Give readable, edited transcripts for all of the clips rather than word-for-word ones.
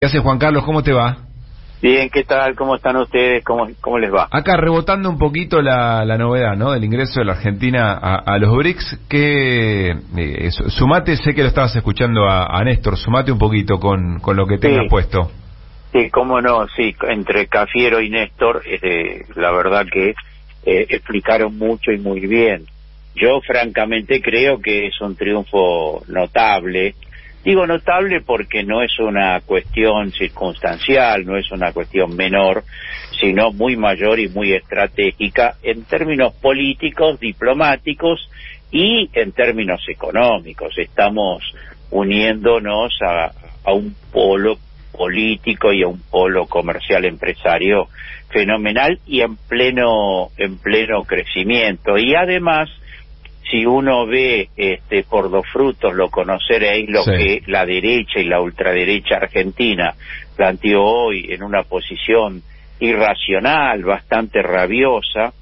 ¿Qué hace, Juan Carlos? ¿Cómo te va? Bien, ¿qué tal? ¿Cómo están ustedes? ¿Cómo les va? Acá rebotando un poquito la novedad, ¿no? Del ingreso de la Argentina a los BRICS. Que sumate, sé que lo estabas escuchando a Néstor, sumate un poquito con lo que tengas puesto. Sí, cómo no, sí, entre Cafiero y Néstor, la verdad que explicaron mucho y muy bien. Yo francamente creo que es un triunfo notable. Digo notable porque no es una cuestión circunstancial, no es una cuestión menor, sino muy mayor y muy estratégica en términos políticos, diplomáticos y en términos económicos. Estamos uniéndonos a un polo político y a un polo comercial empresario fenomenal y en pleno crecimiento. Y además, si uno ve por los frutos, lo conoceréis, lo que la derecha y la ultraderecha argentina planteó hoy en una posición irracional, bastante rabiosa,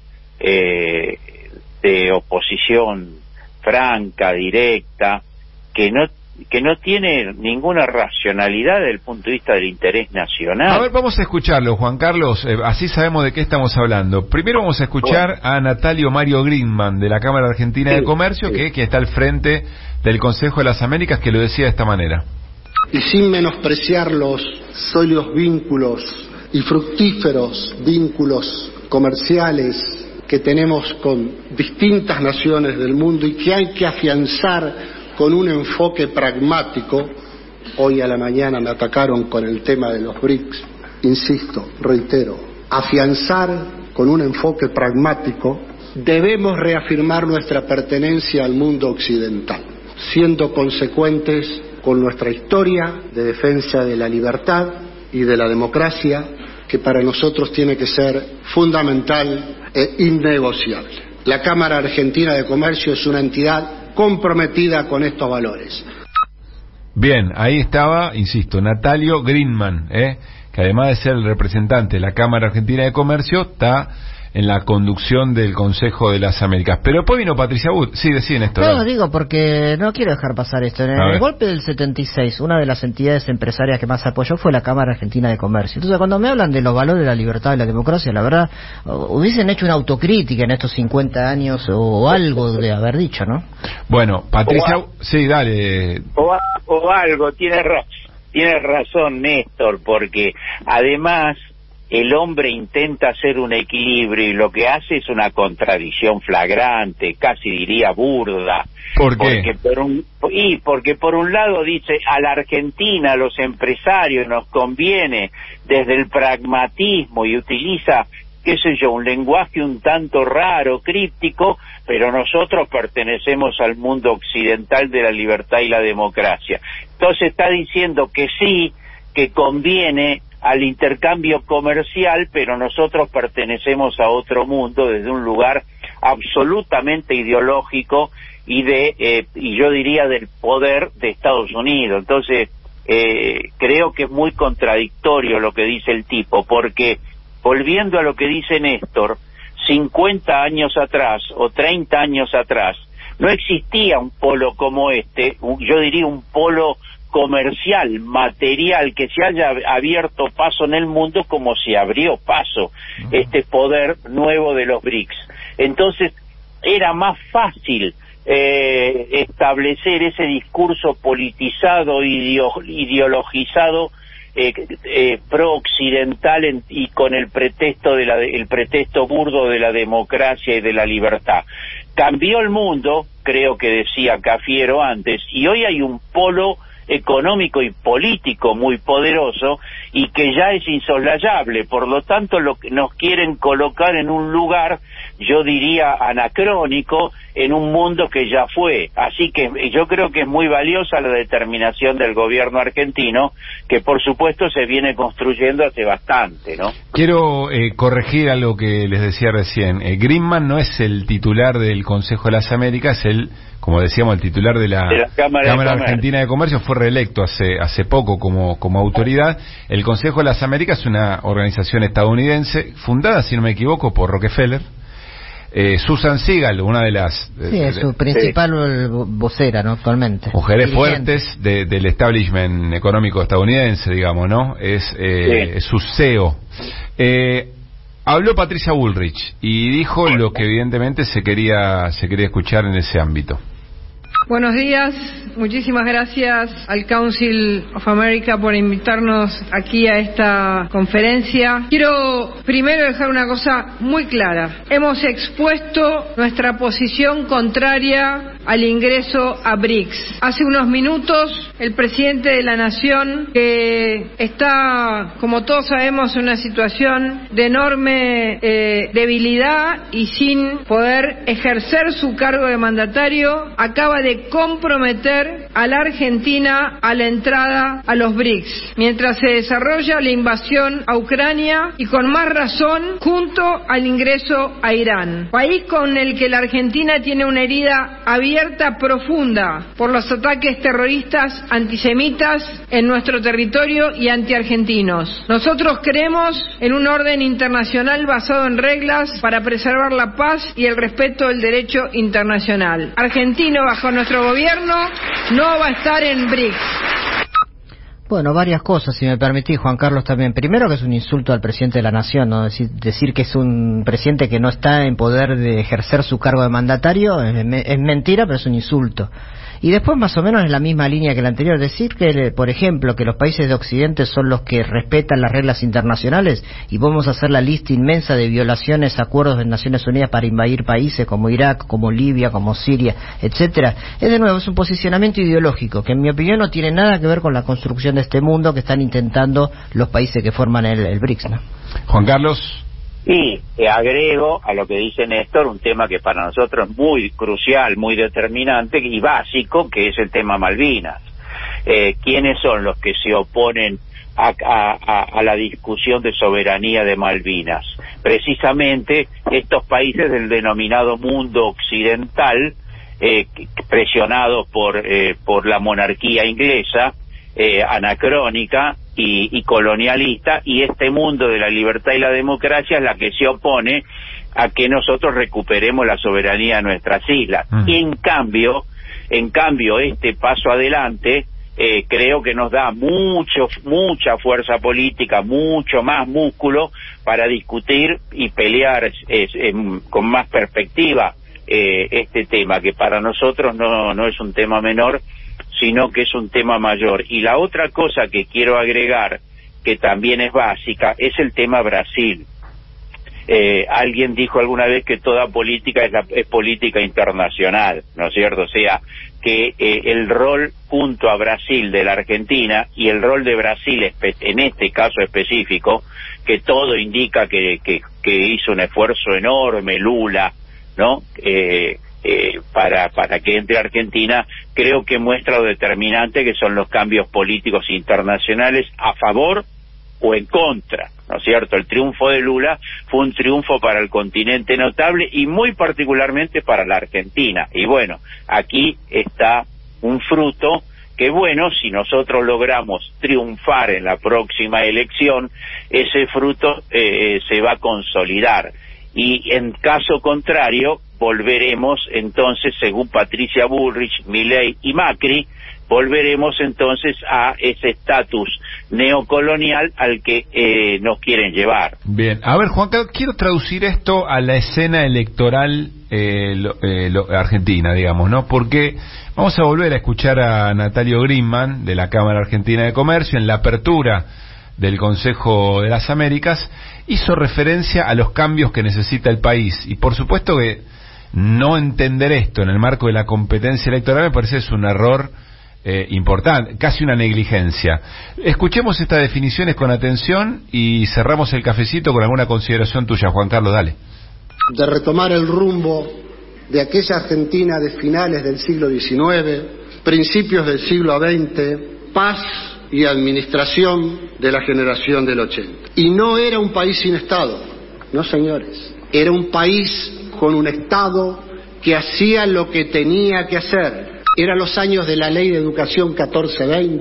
de oposición franca, directa, que no tiene ninguna racionalidad desde el punto de vista del interés nacional. A ver, vamos a escucharlo, Juan Carlos, así sabemos de qué estamos hablando. Primero vamos a escuchar a Natalio Mario Grinman, de la Cámara Argentina de Comercio, que está al frente del Consejo de las Américas, que lo decía de esta manera. Y sin menospreciar los sólidos vínculos y fructíferos vínculos comerciales que tenemos con distintas naciones del mundo y que hay que afianzar con un enfoque pragmático. Hoy a la mañana me atacaron con el tema de los BRICS. Insisto, reitero, afianzar con un enfoque pragmático. Debemos reafirmar nuestra pertenencia al mundo occidental, siendo consecuentes con nuestra historia de defensa de la libertad y de la democracia, que para nosotros tiene que ser fundamental e innegociable. La Cámara Argentina de Comercio es una entidad comprometida con estos valores. Bien, ahí estaba, insisto, Natalio Grinman, que además de ser el representante de la Cámara Argentina de Comercio, está en la conducción del Consejo de las Américas. Pero después vino Patricia Wood. Sí, deciden esto. No, digo, porque no quiero dejar pasar esto. En el golpe del 76, una de las entidades empresarias que más apoyó fue la Cámara Argentina de Comercio. Entonces, cuando me hablan de los valores de la libertad y la democracia, la verdad, hubiesen hecho una autocrítica en estos 50 años o algo de haber dicho, ¿no? Bueno, Patricia, sí, dale. O algo, tiene razón Néstor, porque además el hombre intenta hacer un equilibrio y lo que hace es una contradicción flagrante, casi diría burda. ¿Por qué? Porque por un lado dice, a la Argentina, a los empresarios nos conviene desde el pragmatismo y utiliza, qué sé yo, un lenguaje un tanto raro, críptico, pero nosotros pertenecemos al mundo occidental de la libertad y la democracia. Entonces está diciendo que sí, que conviene al intercambio comercial, pero nosotros pertenecemos a otro mundo desde un lugar absolutamente ideológico y yo diría del poder de Estados Unidos. Entonces creo que es muy contradictorio lo que dice el tipo, porque volviendo a lo que dice Néstor, 50 años atrás o 30 años atrás no existía un polo como yo diría un polo comercial, material, que se haya abierto paso en el mundo como se abrió paso este poder nuevo de los BRICS. Entonces era más fácil establecer ese discurso politizado, ideologizado, pro-occidental y con el pretexto el pretexto burdo de la democracia y de la libertad. Cambió el mundo, creo que decía Cafiero antes, y hoy hay un polo económico y político muy poderoso y que ya es insoslayable. Por lo tanto, nos quieren colocar en un lugar, yo diría anacrónico, en un mundo que ya fue. Así que yo creo que es muy valiosa la determinación del gobierno argentino, que por supuesto se viene construyendo hace bastante, ¿no? Quiero corregir algo que les decía recién. Grinman no es el titular del Consejo de las Américas, como decíamos, el titular de la Cámara Argentina de Comercio. Fue reelecto hace poco como autoridad. El Consejo de las Américas es una organización estadounidense fundada, si no me equivoco, por Rockefeller, Susan Siegel, una de las... es su principal vocera, ¿no? Actualmente. Mujeres fuertes del establishment económico estadounidense, digamos, ¿no? Es su CEO. Habló Patricia Bullrich y dijo lo que evidentemente se quería escuchar en ese ámbito. Buenos días, muchísimas gracias al Council of America por invitarnos aquí a esta conferencia. Quiero primero dejar una cosa muy clara. Hemos expuesto nuestra posición contraria al ingreso a BRICS. Hace unos minutos, el presidente de la Nación, que está, como todos sabemos, en una situación de enorme debilidad y sin poder ejercer su cargo de mandatario, acaba de comprometer a la Argentina a la entrada a los BRICS, mientras se desarrolla la invasión a Ucrania y con más razón junto al ingreso a Irán, país con el que la Argentina tiene una herida abierta profunda por los ataques terroristas antisemitas en nuestro territorio y antiargentinos. Nosotros creemos en un orden internacional basado en reglas para preservar la paz y el respeto del derecho internacional. Argentina, bajo nuestro gobierno, no va a estar en BRICS. Bueno, varias cosas, si me permitís, Juan Carlos, también. Primero, que es un insulto al presidente de la Nación, ¿no? Decir que es un presidente que no está en poder de ejercer su cargo de mandatario es mentira, pero es un insulto. Y después, más o menos en la misma línea que la anterior, decir que, por ejemplo, que los países de Occidente son los que respetan las reglas internacionales y vamos a hacer la lista inmensa de violaciones a acuerdos de Naciones Unidas para invadir países como Irak, como Libia, como Siria, etcétera. Es de nuevo, es un posicionamiento ideológico que en mi opinión no tiene nada que ver con la construcción de este mundo que están intentando los países que forman el BRICS, ¿no? Juan Carlos. Y agrego a lo que dice Néstor un tema que para nosotros es muy crucial, muy determinante y básico, que es el tema Malvinas. ¿Quiénes son los que se oponen a la discusión de soberanía de Malvinas? Precisamente estos países del denominado mundo occidental, presionados por la monarquía inglesa, anacrónica y colonialista, y este mundo de la libertad y la democracia es la que se opone a que nosotros recuperemos la soberanía de nuestras islas. Y en cambio este paso adelante creo que nos da mucha fuerza política, mucho más músculo para discutir y pelear con más perspectiva este tema, que para nosotros no es un tema menor, sino que es un tema mayor. Y la otra cosa que quiero agregar, que también es básica, es el tema Brasil. Alguien dijo alguna vez que toda política es política internacional, ¿no es cierto? O sea, que el rol junto a Brasil de la Argentina y el rol de Brasil en este caso específico, que todo indica que hizo un esfuerzo enorme Lula, ¿no? Para que entre Argentina, creo que muestra lo determinante que son los cambios políticos internacionales a favor o en contra, ¿no es cierto? El triunfo de Lula fue un triunfo para el continente notable y muy particularmente para la Argentina. Y bueno, aquí está un fruto que, bueno, si nosotros logramos triunfar en la próxima elección, ese fruto se va a consolidar. Y en caso contrario, volveremos entonces, según Patricia Bullrich, Milei y Macri, volveremos entonces a ese estatus neocolonial al que nos quieren llevar. Bien, a ver, Juan Carlos, quiero traducir esto a la escena electoral argentina, digamos, ¿no? Porque vamos a volver a escuchar a Natalio Grimman, de la Cámara Argentina de Comercio, en la apertura del Consejo de las Américas, hizo referencia a los cambios que necesita el país, y por supuesto que no entender esto en el marco de la competencia electoral me parece es un error importante, casi una negligencia. Escuchemos estas definiciones con atención y cerramos el cafecito con alguna consideración tuya, Juan Carlos, dale. De retomar el rumbo de aquella Argentina de finales del siglo XIX, principios del siglo XX, paz y administración de la generación del 80. Y no era un país sin Estado, no señores, era un país con un Estado que hacía lo que tenía que hacer. Eran los años de la Ley de Educación 1420,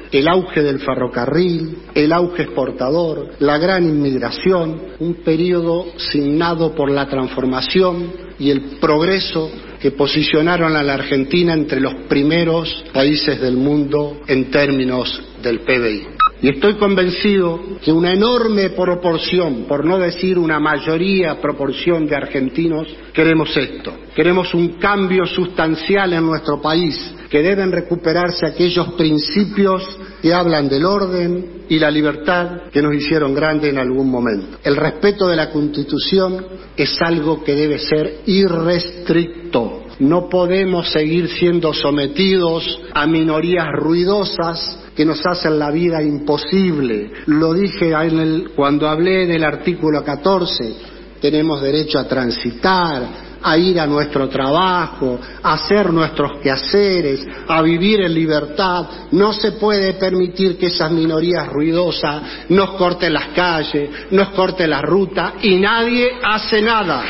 el auge del ferrocarril, el auge exportador, la gran inmigración, un periodo signado por la transformación y el progreso que posicionaron a la Argentina entre los primeros países del mundo en términos del PBI. Y estoy convencido que una enorme proporción, por no decir una proporción de argentinos, queremos esto. Queremos un cambio sustancial en nuestro país, que deben recuperarse aquellos principios que hablan del orden y la libertad que nos hicieron grandes en algún momento. El respeto de la Constitución es algo que debe ser irrestricto. No podemos seguir siendo sometidos a minorías ruidosas que nos hacen la vida imposible. Lo dije cuando hablé del artículo 14, tenemos derecho a transitar, a ir a nuestro trabajo, a hacer nuestros quehaceres, a vivir en libertad. No se puede permitir que esas minorías ruidosas nos corten las calles, nos corten la ruta y nadie hace nada.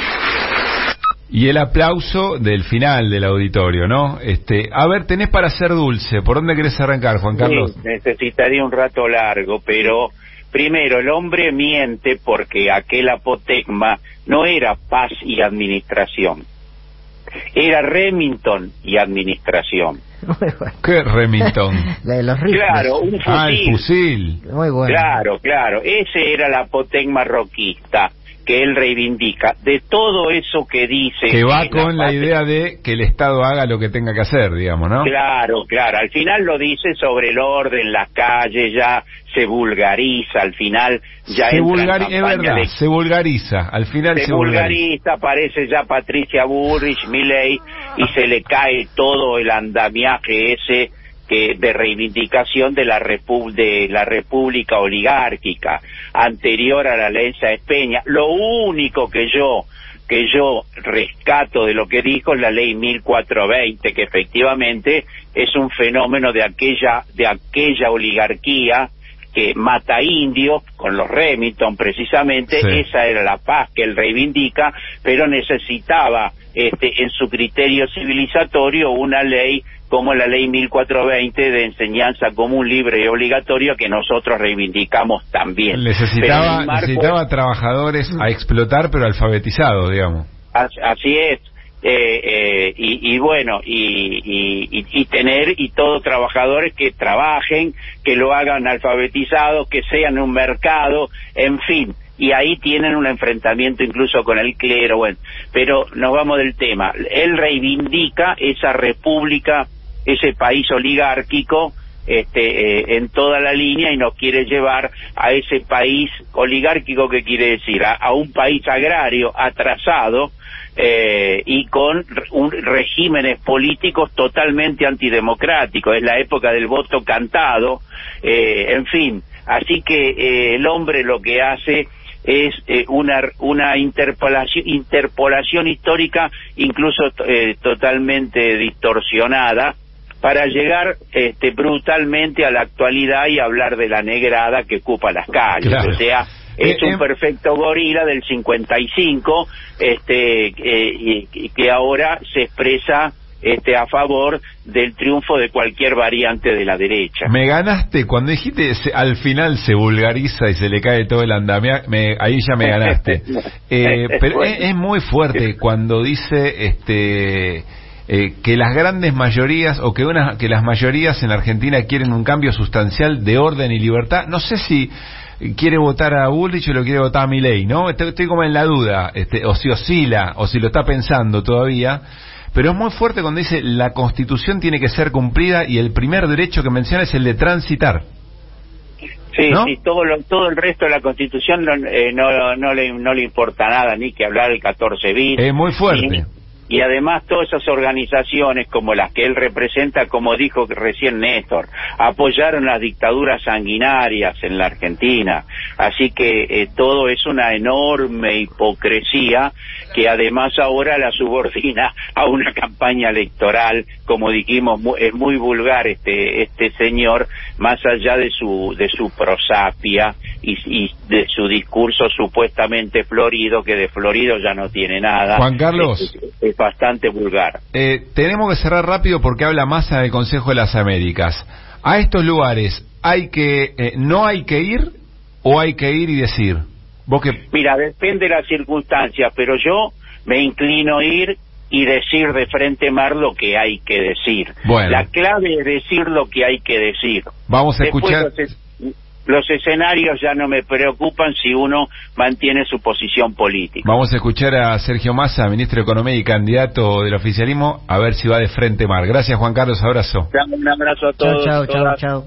Y el aplauso del final del auditorio, ¿no? A ver, tenés para ser dulce. ¿Por dónde querés arrancar, Juan Carlos? Sí, necesitaría un rato largo, pero primero, el hombre miente porque aquel apotegma no era paz y administración. Era Remington y administración. ¿Qué Remington? La de los rifles. Claro, un fusil. Ah, el fusil. Muy bueno. Claro. Ese era el apotegma roquista que él reivindica, de todo eso que dice. Que va con la idea de que el Estado haga lo que tenga que hacer, digamos, ¿no? Claro, al final lo dice sobre el orden, las calles, ya se vulgariza, al final ya es verdad, se vulgariza, al final se vulgariza, aparece ya Patricia Bullrich, Milei, y se le cae todo el andamiaje ese de reivindicación de la república oligárquica anterior a la ley Sáenz Peña. Lo único que yo rescato de lo que dijo es la ley 1420, que efectivamente es un fenómeno de aquella oligarquía que mata indios con los Remington precisamente. Sí. Esa era la paz que él reivindica, pero necesitaba en su criterio civilizatorio una ley como la ley 1420 de enseñanza común, libre y obligatoria, que nosotros reivindicamos también. Necesitaba trabajadores a explotar, pero alfabetizados, digamos. Así es. Tener todos trabajadores que trabajen, que lo hagan alfabetizados, que sean un mercado, en fin. Y ahí tienen un enfrentamiento incluso con el clero, bueno. Pero nos vamos del tema. Él reivindica esa república, ese país oligárquico, en toda la línea, y nos quiere llevar a ese país oligárquico, que quiere decir a un país agrario atrasado, y con regímenes políticos totalmente antidemocráticos. Es la época del voto cantado, en fin. Así que el hombre lo que hace es una interpolación histórica, incluso totalmente distorsionada, para llegar brutalmente a la actualidad y hablar de la negrada que ocupa las calles. Claro. O sea, es un perfecto gorila del 55, que ahora se expresa a favor del triunfo de cualquier variante de la derecha. Me ganaste cuando dijiste al final se vulgariza y se le cae todo el andamiaje, ahí ya me ganaste. Pero bueno, es muy fuerte cuando dice que las grandes mayorías, o que las mayorías en Argentina quieren un cambio sustancial de orden y libertad. No sé si quiere votar a Bullrich o lo quiere votar a Milei, ¿no? Estoy como en la duda, o si oscila, o si lo está pensando todavía. Pero es muy fuerte cuando dice la Constitución tiene que ser cumplida y el primer derecho que menciona es el de transitar. Sí, ¿no? Sí, todo el resto de la Constitución no le importa nada, ni que hablar del 14 bis. Es muy fuerte. Y además todas esas organizaciones como las que él representa, como dijo recién Néstor, apoyaron las dictaduras sanguinarias en la Argentina. Así que todo es una enorme hipocresía que además ahora la subordina a una campaña electoral. Como dijimos, es muy vulgar este señor, más allá de su prosapia y de su discurso supuestamente florido, que de florido ya no tiene nada. Juan Carlos, es bastante vulgar. Tenemos que cerrar rápido porque habla Massa del Consejo de las Américas. A estos lugares no hay que ir o hay que ir y decir? ¿Vos qué? Mira, depende de las circunstancias, pero yo me inclino a ir y decir de frente mar lo que hay que decir. Bueno. La clave es decir lo que hay que decir. Vamos a escuchar. Los escenarios ya no me preocupan si uno mantiene su posición política. Vamos a escuchar a Sergio Massa, ministro de Economía y candidato del oficialismo, a ver si va de frente mar. Gracias, Juan Carlos, abrazo. Un abrazo a todos. Chao.